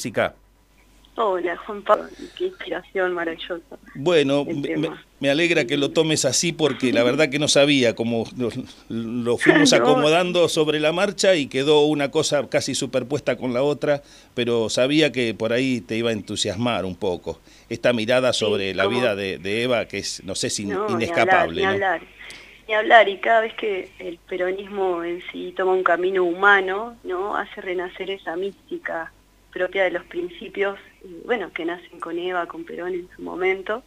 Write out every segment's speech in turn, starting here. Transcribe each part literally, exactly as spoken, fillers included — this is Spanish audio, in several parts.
Jessica? Hola, Juan Pablo, qué inspiración maravillosa. Bueno, me, me alegra que lo tomes así porque la verdad que no sabía cómo lo, lo fuimos no, acomodando sobre la marcha y quedó una cosa casi superpuesta con la otra, pero sabía que por ahí te iba a entusiasmar un poco. Esta mirada sobre sí, la como, vida de, de Eva que es, no sé si no, ni hablar, ni inescapable, ¿no? hablar, ni hablar, y cada vez que el peronismo en sí toma un camino humano, ¿no? Hace renacer esa mística propia de los principios, eh, bueno, que nacen con Eva, con Perón en su momento,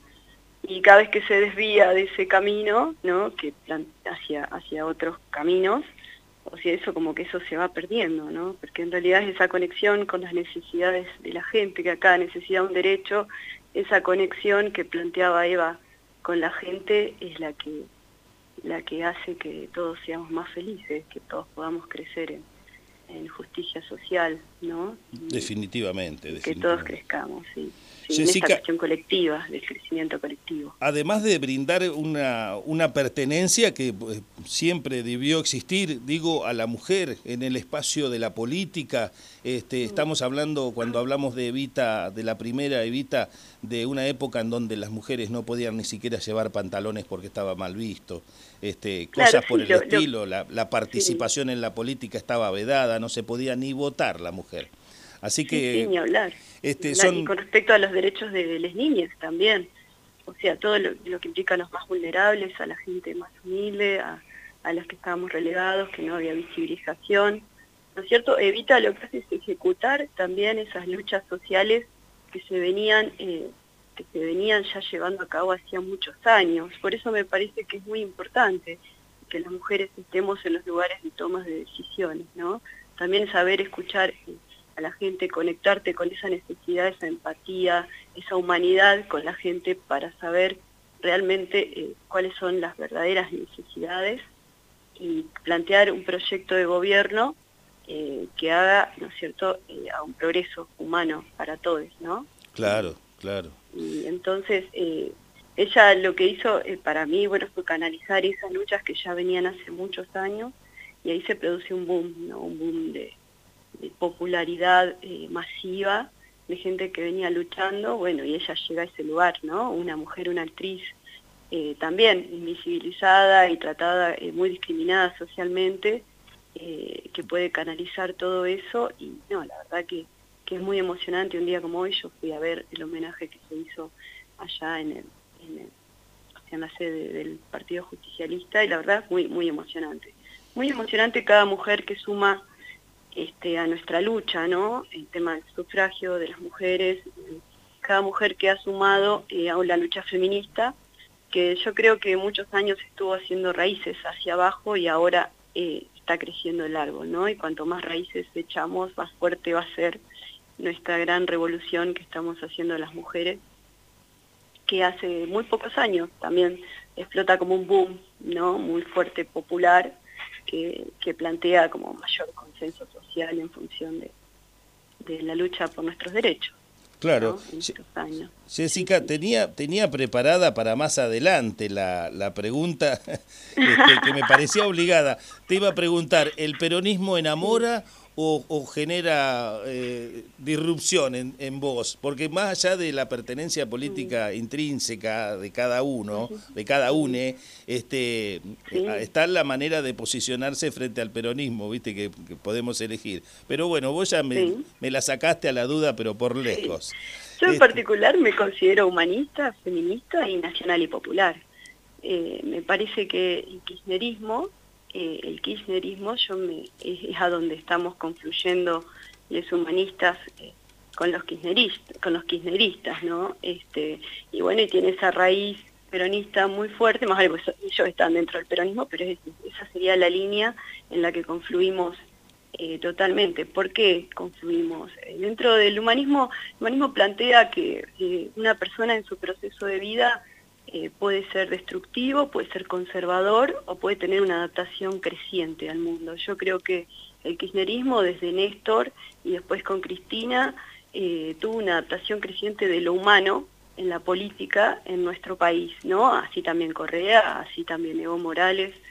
y cada vez que se desvía de ese camino, ¿no? Que hacia, hacia otros caminos, o sea, eso como que eso se va perdiendo, ¿no? Porque en realidad es esa conexión con las necesidades de la gente, que acá necesita un derecho, esa conexión que planteaba Eva con la gente es la que, la que hace que todos seamos más felices, que todos podamos crecer en, en justicia social, ¿no? Y, Definitivamente, y que definitivamente. todos crezcamos, sí. Sí, en esta Jessica, cuestión colectiva, del crecimiento colectivo. además de brindar una, una pertenencia que pues, siempre debió existir, digo, a la mujer en el espacio de la política, este, estamos hablando, cuando hablamos de Evita, de la primera Evita, de una época en donde las mujeres no podían ni siquiera llevar pantalones porque estaba mal visto, este, Claro, cosas sí, por el lo, estilo, lo, la, la participación sí. en la política estaba vedada, no se podía ni votar la mujer. Así Sí, sí, que ni hablar. este, Ni hablar. Y son... con respecto a los derechos de las niñas también, o sea, todo lo, lo que implica a los más vulnerables, a la gente más humilde, a, a los que estábamos relegados, que no había visibilización, ¿no es cierto? Evita lo que hace es ejecutar también esas luchas sociales que se venían, eh, que se venían ya llevando a cabo hacía muchos años. Por eso me parece que es muy importante que las mujeres estemos en los lugares de tomas de decisiones, ¿no? También saber escuchar a la gente, conectarte con esa necesidad, esa empatía, esa humanidad con la gente para saber realmente eh, cuáles son las verdaderas necesidades y plantear un proyecto de gobierno eh, que haga, ¿no es cierto?, eh, a un progreso humano para todos, ¿no? Claro, claro. Y entonces, eh, ella lo que hizo eh, para mí, bueno, fue canalizar esas luchas que ya venían hace muchos años y ahí se produce un boom, ¿no? Un boom de de popularidad eh, masiva, de gente que venía luchando, bueno, y ella llega a ese lugar, ¿no? Una mujer, una actriz eh, también invisibilizada y tratada, eh, muy discriminada socialmente, eh, que puede canalizar todo eso, y no, la verdad que, que es muy emocionante. Un día como hoy yo fui a ver el homenaje que se hizo allá en, el, en, el, en la sede del Partido Justicialista, y la verdad muy, muy emocionante. Muy emocionante cada mujer que suma Este, a nuestra lucha, ¿no? El tema del sufragio de las mujeres, cada mujer que ha sumado eh, a la lucha feminista, que yo creo que muchos años estuvo haciendo raíces hacia abajo y ahora eh, está creciendo el árbol, ¿no? Y cuanto más raíces echamos, más fuerte va a ser nuestra gran revolución que estamos haciendo las mujeres, que hace muy pocos años también explota como un boom, ¿no? Muy fuerte, popular, Que, que plantea como mayor consenso social en función de, de la lucha por nuestros derechos, Claro. ¿no? En estos años. Jessica, Sí, sí. tenía, tenía preparada para más adelante la, la pregunta este, que me parecía obligada. Te iba a preguntar, ¿el peronismo enamora o, o genera eh, disrupción en, en vos? Porque más allá de la pertenencia política intrínseca de cada uno, de cada une, este, Sí. está la manera de posicionarse frente al peronismo, viste, que, que podemos elegir. Pero bueno, vos ya me, Sí. me la sacaste a la duda, pero por Sí. lejos. Yo en Este, particular me considero humanista, feminista y nacional y popular. Eh, me parece que el kirchnerismo, eh, el kirchnerismo yo me, es, es a donde estamos confluyendo los humanistas eh, con los kirchneristas, con los kirchneristas, ¿no? Este, y bueno, y tiene esa raíz peronista muy fuerte, más algo, ellos están dentro del peronismo, pero es, esa sería la línea en la que confluimos Eh, totalmente. ¿Por qué confluimos? Eh, dentro del humanismo, el humanismo plantea que eh, una persona en su proceso de vida eh, puede ser destructivo, puede ser conservador o puede tener una adaptación creciente al mundo. Yo creo que el kirchnerismo desde Néstor y después con Cristina eh, tuvo una adaptación creciente de lo humano en la política en nuestro país, ¿no? Así también Correa, así también Evo Morales.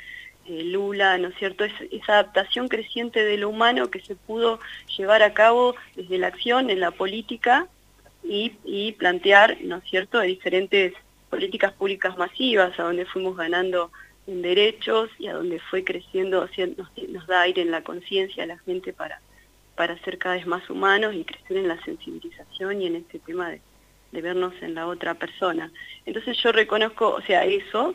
eh, Lula, ¿no es cierto? Es, esa adaptación creciente de lo humano que se pudo llevar a cabo desde la acción en la política y, y plantear, ¿no es cierto?, de diferentes políticas públicas masivas, a donde fuimos ganando en derechos y a donde fue creciendo, o sea, nos, nos da aire en la conciencia a la gente para, para ser cada vez más humanos y crecer en la sensibilización y en este tema de, de vernos en la otra persona. Entonces yo reconozco, o sea, eso,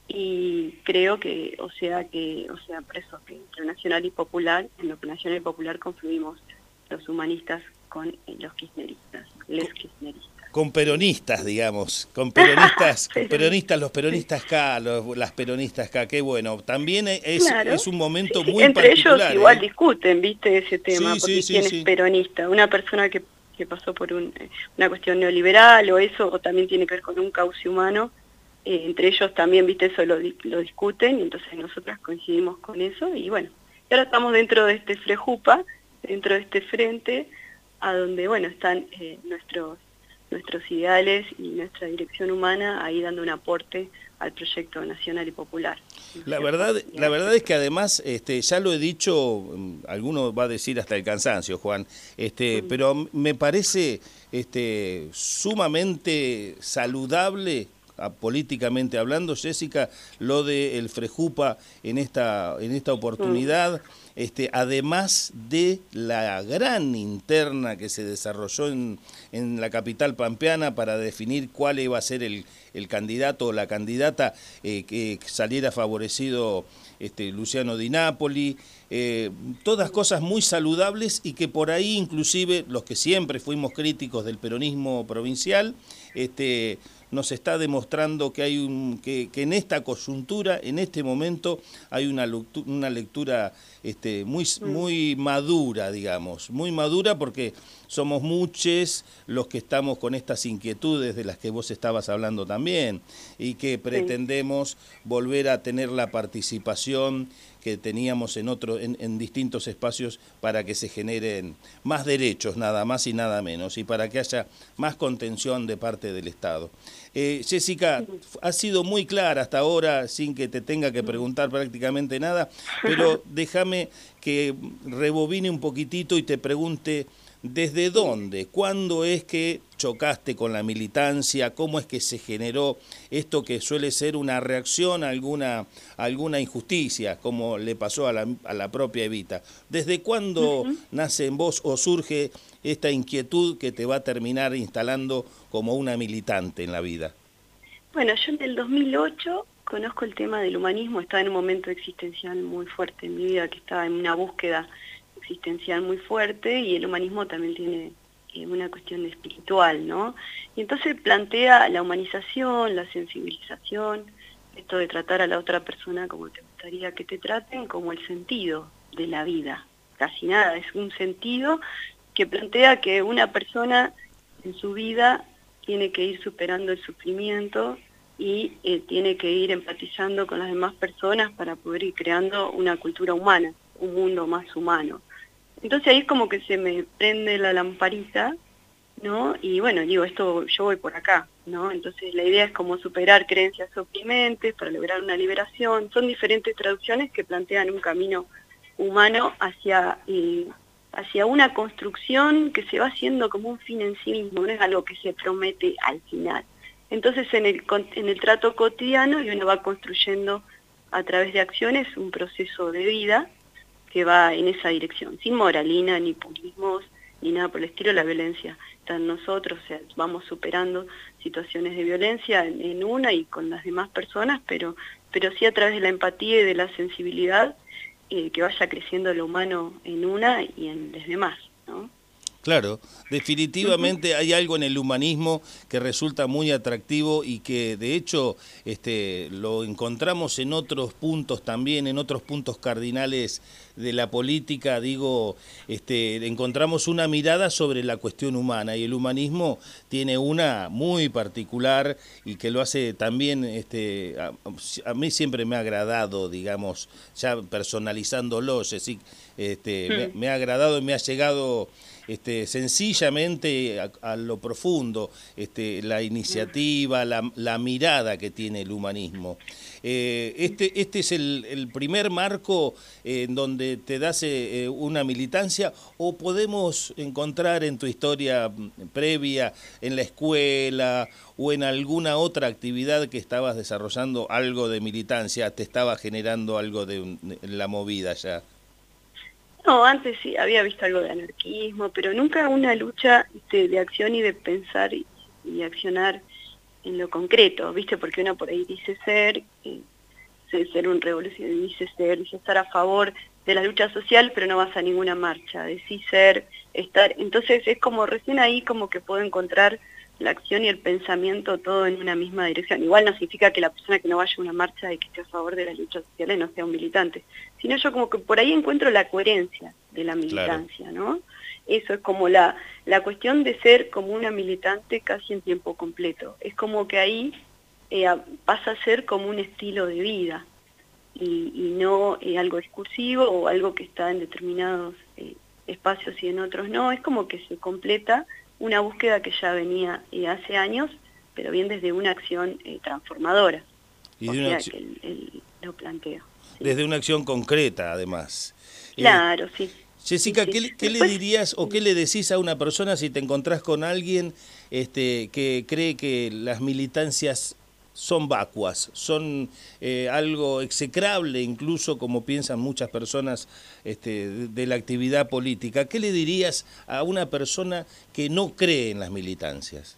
y creo que, o sea, que, o sea, por eso, que entre nacional y popular, en lo que nacional y popular confluimos los humanistas con los kirchneristas, les kirchneristas. Con peronistas, digamos, con peronistas, con peronistas, los peronistas acá, los, las peronistas acá, qué bueno. También es, Claro. es un momento sí, sí. muy Entre particular. Entre ellos igual ¿eh? discuten, viste, ese tema, sí, porque sí, sí, quién sí. es peronista, una persona que, que pasó por un, una cuestión neoliberal o eso, o también tiene que ver con un cauce humano, eh, entre ellos también, viste, eso lo, lo discuten, y entonces nosotras coincidimos con eso, y bueno, y ahora estamos dentro de este Frejupa, dentro de este frente, a donde, bueno, están eh, nuestros nuestros ideales y nuestra dirección humana ahí dando un aporte al proyecto nacional y popular. La verdad, la verdad es que además, este, ya lo he dicho, alguno va a decir hasta el cansancio, Juan, este, mm. pero me parece este, sumamente saludable, políticamente hablando, Jessica, lo de el Frejupa en esta, en esta oportunidad, mm. este, además de la gran interna que se desarrolló en, en la capital pampeana para definir cuál iba a ser el, el candidato o la candidata eh, que saliera favorecido este, Luciano Di Napoli, eh, todas cosas muy saludables y que por ahí inclusive los que siempre fuimos críticos del peronismo provincial, este, nos está demostrando que hay un que, que en esta coyuntura, en este momento, hay una, una lectura este, muy, muy madura, digamos, muy madura porque somos muchos los que estamos con estas inquietudes de las que vos estabas hablando también y que pretendemos volver a tener la participación que teníamos en, otro, en, en distintos espacios para que se generen más derechos, nada más y nada menos, y para que haya más contención de parte del Estado. Eh, Jessica, ha sido muy clara hasta ahora, sin que te tenga que preguntar prácticamente nada, pero déjame que rebobine un poquitito y te pregunte ¿desde dónde? ¿Cuándo es que chocaste con la militancia? ¿Cómo es que se generó esto que suele ser una reacción a alguna, a alguna injusticia, como le pasó a la, a la propia Evita? ¿Desde cuándo uh-huh. nace en vos o surge esta inquietud que te va a terminar instalando como una militante en la vida? Bueno, yo en el dos mil ocho conozco el tema del humanismo, estaba en un momento existencial muy fuerte en mi vida, que estaba en una búsqueda existencial muy fuerte, y el humanismo también tiene eh, una cuestión espiritual, ¿no? Y entonces plantea la humanización, la sensibilización, esto de tratar a la otra persona como te gustaría que te traten, como el sentido de la vida. Casi nada, es un sentido que plantea que una persona en su vida tiene que ir superando el sufrimiento y eh, tiene que ir empatizando con las demás personas para poder ir creando una cultura humana, un mundo más humano. Entonces ahí es como que se me prende la lamparita, ¿no? Y bueno, digo, esto yo voy por acá, ¿no? Entonces la idea es como superar creencias oprimentes para lograr una liberación. Son diferentes traducciones que plantean un camino humano hacia, eh, hacia una construcción que se va haciendo como un fin en sí mismo, no es algo que se promete al final. Entonces en el, en el trato cotidiano y uno va construyendo a través de acciones un proceso de vida que va en esa dirección, sin moralina, ni purismos, ni nada por el estilo. La violencia está en nosotros, o sea, vamos superando situaciones de violencia en, en una y con las demás personas, pero, pero sí a través de la empatía y de la sensibilidad, eh, que vaya creciendo lo humano en una y en las demás, ¿no? Claro, definitivamente uh-huh. hay algo en el humanismo que resulta muy atractivo y que de hecho este, lo encontramos en otros puntos también, en otros puntos cardinales de la política, digo, este, encontramos una mirada sobre la cuestión humana y el humanismo tiene una muy particular y que lo hace también, este, a, a mí siempre me ha agradado, digamos, ya personalizándolo, Jessica, este, sí. me, me ha agradado y me ha llegado este, sencillamente a, a lo profundo, este, la iniciativa, la, la mirada que tiene el humanismo. Eh, este, este es el, el primer marco eh, en donde te das eh, una militancia, o podemos encontrar en tu historia previa, en la escuela o en alguna otra actividad que estabas desarrollando algo de militancia, te estaba generando algo de, de la movida ya. No, antes sí, había visto algo de anarquismo, pero nunca una lucha este, de acción y de pensar y, y accionar en lo concreto, ¿viste? Porque uno por ahí dice ser, eh, ser un revolucionario, dice ser, dice estar a favor de la lucha social, pero no vas a ninguna marcha, decís ser, estar. Entonces es como recién ahí como que puedo encontrar la acción y el pensamiento todo en una misma dirección. Igual no significa que la persona que no vaya a una marcha y que esté a favor de las luchas sociales no sea un militante, sino yo como que por ahí encuentro la coherencia de la militancia, claro. ¿No? Eso es como la, la cuestión de ser como una militante casi en tiempo completo. Es como que ahí eh, pasa a ser como un estilo de vida y, y no eh, algo exclusivo o algo que está en determinados eh, espacios y en otros no. Es como que se completa una búsqueda que ya venía eh, hace años, pero bien desde una acción eh, transformadora. Y o de sea una que él, él lo plantea. ¿Sí? Desde una acción concreta, además. Claro, eh, sí. Jessica, sí, sí. ¿qué, ¿qué Después, le dirías o qué le decís a una persona si te encontrás con alguien este, que cree que las militancias son vacuas, son eh, algo execrable, incluso como piensan muchas personas este, de, de la actividad política? ¿Qué le dirías a una persona que no cree en las militancias?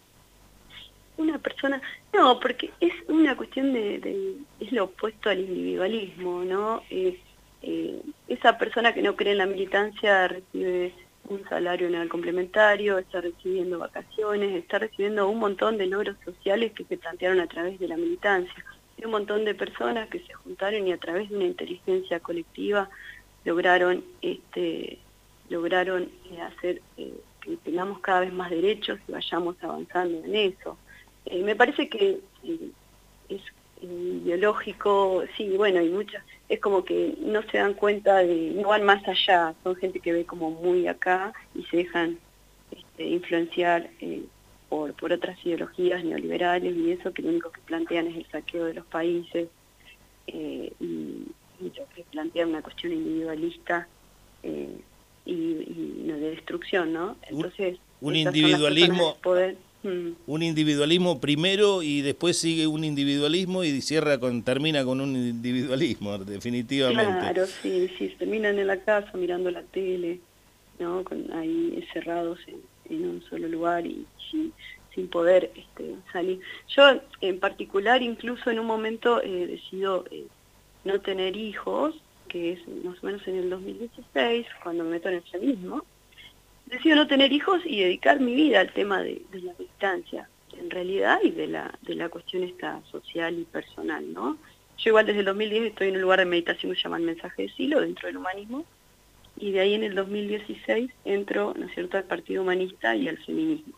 Una persona, no, porque es una cuestión de, de es lo opuesto al individualismo, ¿no? Eh, eh, esa persona que no cree en la militancia recibe un salario anual complementario, está recibiendo vacaciones, está recibiendo un montón de logros sociales que se plantearon a través de la militancia. Hay un montón de personas que se juntaron y a través de una inteligencia colectiva lograron, este, lograron eh, hacer eh, que tengamos cada vez más derechos y vayamos avanzando en eso. Eh, me parece que eh, es eh, biológico, sí, bueno, y muchas, es como que no se dan cuenta de, no van más allá, son gente que ve como muy acá y se dejan este, influenciar eh, por, por otras ideologías neoliberales y eso, que lo único que plantean es el saqueo de los países eh, y, y lo que plantean una cuestión individualista eh, y, y no, de destrucción, ¿no? Entonces, un, un individualismo... Un individualismo primero y después sigue un individualismo y cierra con termina con un individualismo, definitivamente. Claro, sí, sí, terminan en la casa mirando la tele, ¿no? Con, ahí cerrados en, en un solo lugar y sin, sin poder este, salir. Yo en particular incluso en un momento eh, decido eh, no tener hijos, que es más o menos en el dos mil dieciséis, cuando me meto en el feminismo. Decido no tener hijos y dedicar mi vida al tema de, de la militancia, en realidad, y de la, de la cuestión esta social y personal, ¿no? Yo igual desde el dos mil diez estoy en un lugar de meditación que se llama el Mensaje de Silo, dentro del humanismo, y de ahí en el dos mil dieciséis entro, ¿no es cierto?, al Partido Humanista y al feminismo.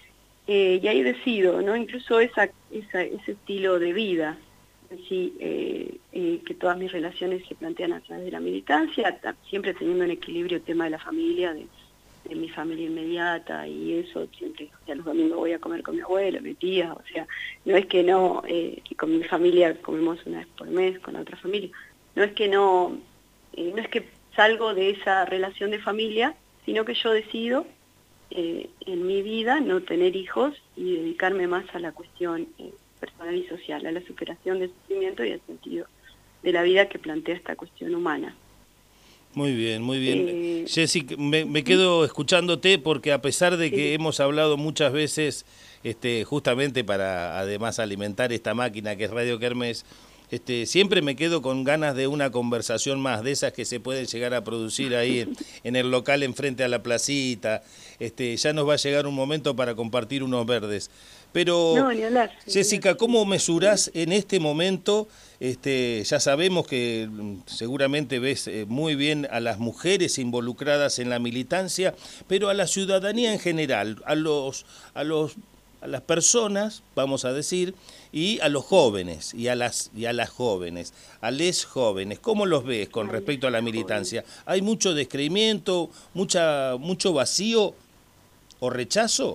Eh, y ahí decido, ¿no?, incluso esa, esa, ese estilo de vida, así, eh, eh, que todas mis relaciones se plantean a través de la militancia, siempre teniendo en equilibrio el tema de la familia, de de mi familia inmediata y eso, siempre, o sea, los domingos voy a comer con mi abuela, mi tía, o sea, no es que no, eh, que con mi familia comemos una vez por mes, con otra familia, no es que no, eh, no es que salgo de esa relación de familia, sino que yo decido eh, en mi vida no tener hijos y dedicarme más a la cuestión eh, personal y social, a la superación del sufrimiento y al sentido de la vida que plantea esta cuestión humana. Muy bien, muy bien. Eh, Jessy, me, me quedo escuchándote porque a pesar de que sí. hemos hablado muchas veces, este, justamente para además alimentar esta máquina que es Radio Kermés, este, siempre me quedo con ganas de una conversación más, de esas que se pueden llegar a producir ahí en, en el local enfrente a la placita. Este, ya nos va a llegar un momento para compartir unos verdes. Pero, no, ni hablar, ni Jessica, hablar. ¿cómo mesurás en este momento? Este, ya sabemos que seguramente ves eh, muy bien a las mujeres involucradas en la militancia, pero a la ciudadanía en general, a los, a los, a las personas, vamos a decir, y a los jóvenes y a las y a las jóvenes, a les jóvenes, ¿cómo los ves con respecto a la militancia? ¿Hay mucho descreimiento, mucha mucho vacío o rechazo?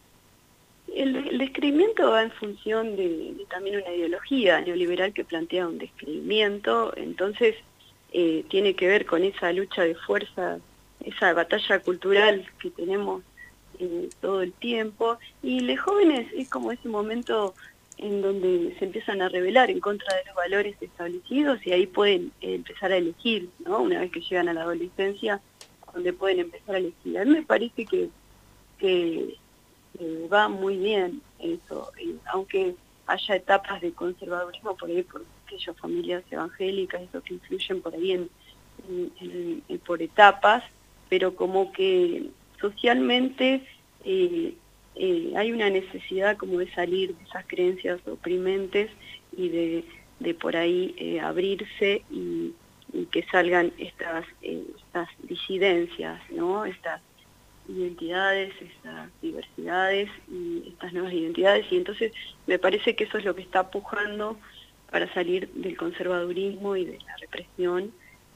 El, el descreimiento va en función de, de también una ideología neoliberal que plantea un descreimiento, entonces eh, tiene que ver con esa lucha de fuerza, esa batalla cultural que tenemos eh, todo el tiempo, y los jóvenes es como ese momento en donde se empiezan a rebelar en contra de los valores establecidos y ahí pueden eh, empezar a elegir, ¿no? Una vez que llegan a la adolescencia, donde pueden empezar a elegir. A mí me parece que, que Eh, va muy bien eso, eh, aunque haya etapas de conservadurismo por ahí, por aquellas familias evangélicas, eso que influyen por ahí en, en, en, en por etapas, pero como que socialmente eh, eh, hay una necesidad como de salir de esas creencias oprimentes y de, de por ahí eh, abrirse y, y que salgan estas, eh, estas disidencias, ¿no? Estas identidades, estas diversidades y estas nuevas identidades, y entonces me parece que eso es lo que está pujando para salir del conservadurismo y de la represión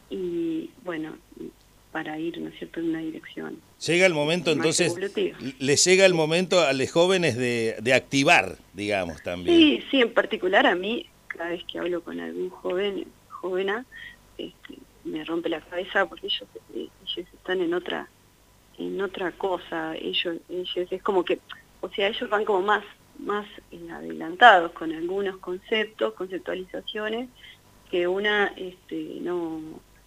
y bueno, para ir, ¿no es cierto?, en una dirección. Llega el momento entonces, evolutiva. le llega el momento a los jóvenes de, de activar, digamos, también. Sí, sí, en particular a mí, cada vez que hablo con algún joven, jovena, este, me rompe la cabeza porque ellos, ellos están en otra en otra cosa, ellos, ellos es como que, o sea, ellos van como más, más adelantados con algunos conceptos, conceptualizaciones, que una este, no,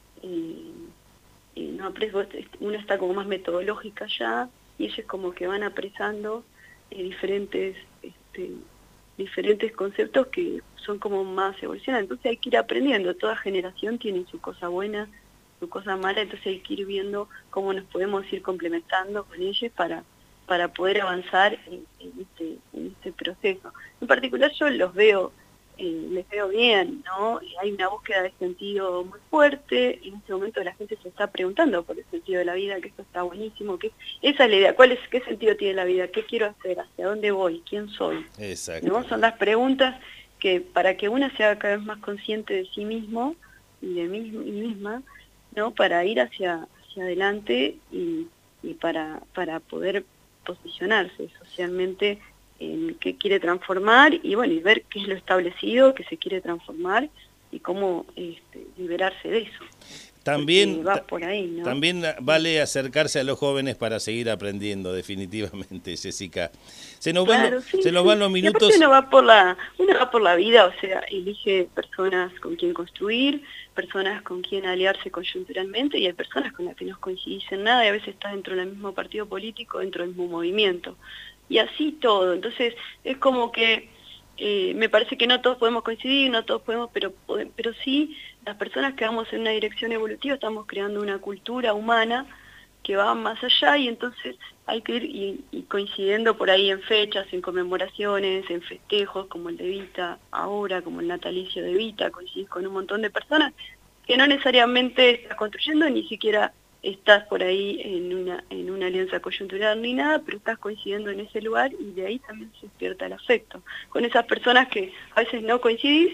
eh, eh, no aprecia, una está como más metodológica ya, y ellos como que van apresando eh, diferentes, este, diferentes conceptos que son como más evolucionados, entonces hay que ir aprendiendo, toda generación tiene su cosa buena, su cosa mala, entonces hay que ir viendo cómo nos podemos ir complementando con ellos para, para poder avanzar en, en, este, en este proceso. En particular yo los veo, eh, les veo bien, ¿no? Hay una búsqueda de sentido muy fuerte, en este momento la gente se está preguntando por el sentido de la vida, que esto está buenísimo, que esa es la idea, ¿cuál es, qué sentido tiene la vida? ¿Qué quiero hacer? ¿Hacia dónde voy? ¿Quién soy? Exacto. ¿No? Son las preguntas que para que una sea cada vez más consciente de sí mismo y de mí misma, ¿no? Para ir hacia, hacia adelante y, y para, para poder posicionarse socialmente en qué quiere transformar y bueno, y ver qué es lo establecido, que se quiere transformar y cómo este, liberarse de eso. También, va por ahí, ¿no? También vale acercarse a los jóvenes para seguir aprendiendo, definitivamente, Jessica. Se nos, claro, van, los, sí, se nos sí. van los minutos. Uno va por la, uno va por la vida, o sea, elige personas con quien construir, personas con quien aliarse coyunturalmente, y hay personas con las que no coincidís en nada, y a veces estás dentro del mismo partido político, dentro del mismo movimiento. Y así todo. Entonces, es como que eh, me parece que no todos podemos coincidir, no todos podemos, pero, pero sí, las personas que vamos en una dirección evolutiva estamos creando una cultura humana que va más allá y entonces hay que ir y, y coincidiendo por ahí en fechas, en conmemoraciones, en festejos como el de Evita ahora, como el natalicio de Evita, coincidís con un montón de personas que no necesariamente estás construyendo, ni siquiera estás por ahí en una, en una alianza coyuntural ni nada, pero estás coincidiendo en ese lugar y de ahí también se despierta el afecto. Con esas personas que a veces no coincidís,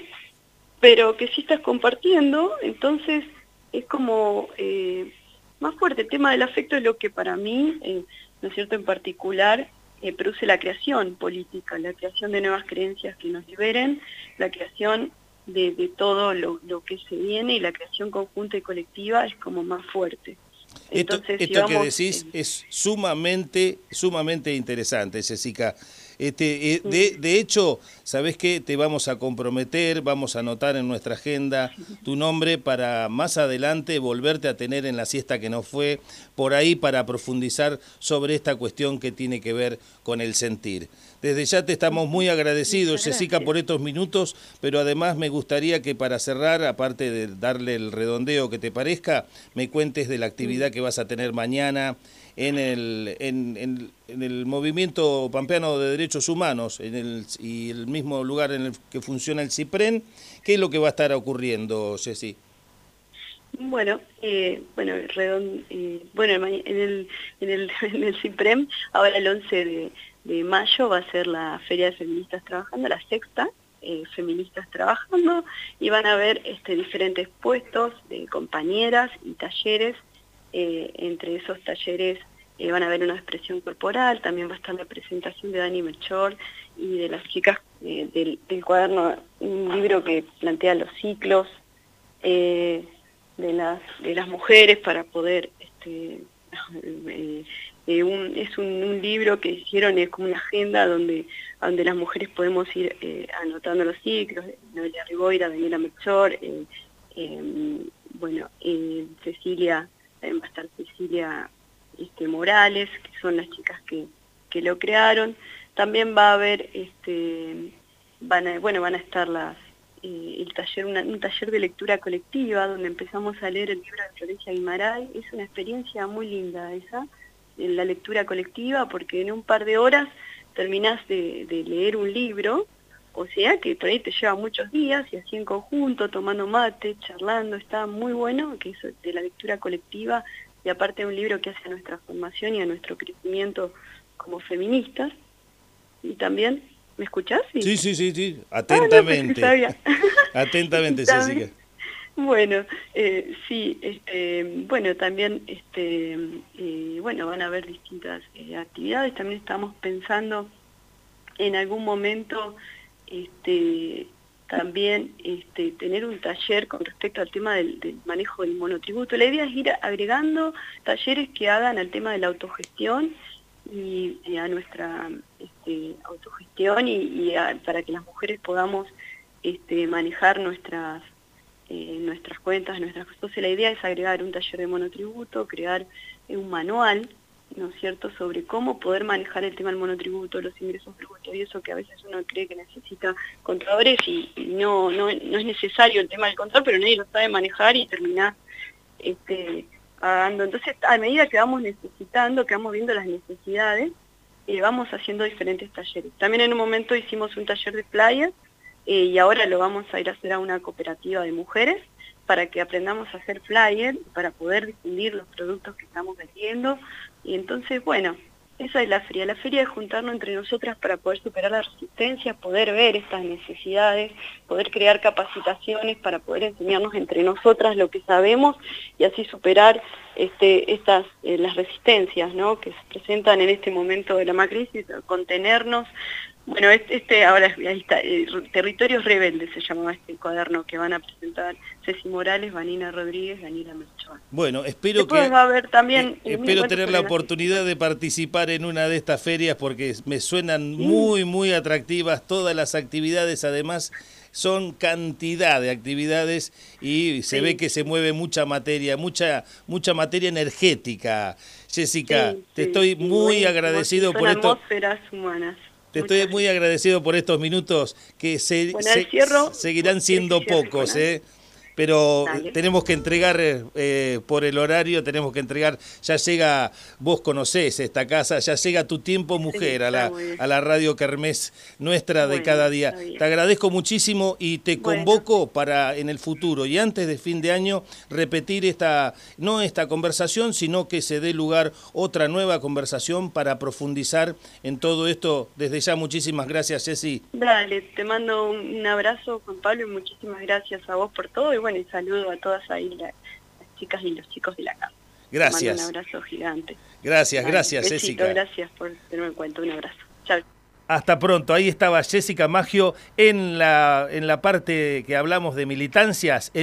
pero que sí estás compartiendo, entonces es como eh, más fuerte. El tema del afecto es lo que para mí, eh, ¿no es cierto?, en particular, eh, produce la creación política, la creación de nuevas creencias que nos liberen, la creación de, de todo lo, lo que se viene y la creación conjunta y colectiva es como más fuerte. Entonces, esto esto que decís eh, es sumamente, sumamente interesante, Jessica. Este, eh, de, de hecho, ¿sabés qué? Te vamos a comprometer, vamos a anotar en nuestra agenda tu nombre para más adelante volverte a tener en la siesta que nos fue, por ahí para profundizar sobre esta cuestión que tiene que ver con el sentir. Desde ya te estamos muy agradecidos, Jessica, por estos minutos, pero además me gustaría que para cerrar, aparte de darle el redondeo que te parezca, me cuentes de la actividad que vas a tener mañana en el, en, en, en el movimiento pampeano de derechos humanos en el, y el mismo lugar en el que funciona el CIPREN. ¿Qué es lo que va a estar ocurriendo, Ceci? Bueno, eh, bueno, redond, eh, bueno, en el, en el, en el CIPREN, ahora el once de, de mayo va a ser la Feria de Feministas Trabajando, la sexta, eh, Feministas Trabajando, y van a haber este, diferentes puestos de compañeras y talleres. Eh, entre esos talleres eh, van a ver una expresión corporal, también va a estar la presentación de Dani Melchor y de las chicas eh, del, del cuaderno, un libro que plantea los ciclos eh, de, las, de las mujeres para poder... Este, eh, eh, un, es un, un libro que hicieron, es como una agenda donde, donde las mujeres podemos ir eh, anotando los ciclos, Noelia Riboira, Daniela Melchor, eh, eh, bueno, eh, Cecilia, también va a estar Cecilia este, Morales, que son las chicas que, que lo crearon. También va a haber, este, van a, bueno, van a estar las, eh, el taller, una, un taller de lectura colectiva, donde empezamos a leer el libro de Florencia Guimarães. Es una experiencia muy linda esa, en la lectura colectiva, porque en un par de horas terminás de, de leer un libro, o sea que por ahí te lleva muchos días, y así en conjunto, tomando mate, charlando, está muy bueno, que eso de la lectura colectiva, y aparte de un libro que hace a nuestra formación y a nuestro crecimiento como feministas. Y también, ¿me escuchás? Sí, sí, sí, sí, atentamente. Ah, no, atentamente, Jessica. Bueno, eh, sí, este, bueno, también, este, eh, bueno, van a haber distintas eh, actividades. También estamos pensando en algún momento, este, también este, tener un taller con respecto al tema del, del manejo del monotributo. La idea es ir agregando talleres que hagan al tema de la autogestión y, y a nuestra este, autogestión y, y a, para que las mujeres podamos este, manejar nuestras Eh, nuestras cuentas, nuestras cosas. Entonces la idea es agregar un taller de monotributo, crear eh, un manual, ¿no es cierto?, sobre cómo poder manejar el tema del monotributo, los ingresos brutos y eso que a veces uno cree que necesita contadores y, y no, no, no es necesario el tema del control, pero nadie lo sabe manejar y termina este, pagando. Entonces, a medida que vamos necesitando, que vamos viendo las necesidades, eh, vamos haciendo diferentes talleres. También en un momento hicimos un taller de playa, Eh, y ahora lo vamos a ir a hacer a una cooperativa de mujeres para que aprendamos a hacer flyer, para poder difundir los productos que estamos vendiendo. Y entonces, bueno, esa es la feria. La feria es juntarnos entre nosotras para poder superar la resistencia, poder ver estas necesidades, poder crear capacitaciones para poder enseñarnos entre nosotras lo que sabemos y así superar este, estas, eh, las resistencias, ¿no?, que se presentan en este momento de la macrisis, contenernos. Bueno, este ahora ahí está, eh, Territorios Rebeldes se llamaba este cuaderno que van a presentar Ceci Morales, Vanina Rodríguez, Daniela Melchor. Bueno, espero Después que va a haber también, eh, espero tener la oportunidad de participar en una de estas ferias porque me suenan sí. muy, muy atractivas todas las actividades, además son cantidad de actividades y se sí. ve que se mueve mucha materia, mucha mucha materia energética. Jessica, sí, te sí, estoy sí, muy sí, agradecido son por esto. Atmósferas humanas. Te estoy Muchas muy gracias. agradecido por estos minutos que se, bueno, se cierro, seguirán siendo pocos, ¿eh? Pero Dale. tenemos que entregar eh, por el horario, tenemos que entregar, ya llega, vos conocés esta casa, ya llega Tu Tiempo Mujer sí, a, la, a la radio Kermés nuestra bueno, de cada día. Te agradezco muchísimo y te convoco bueno. para en el futuro y antes de fin de año repetir esta, no esta conversación, sino que se dé lugar otra nueva conversación para profundizar en todo esto. Desde ya, muchísimas gracias, Ceci. Dale, te mando un abrazo, Juan Pablo, y muchísimas gracias a vos por todo. Y bueno, y saludo a todas ahí la, las chicas y los chicos de la casa. Gracias. Un abrazo gigante. Gracias, Dale, gracias, besito, Jessica. Gracias por tenerme en cuenta. Un abrazo. Chao. Hasta pronto. Ahí estaba Jessica Maggio en la, en la parte que hablamos de militancias.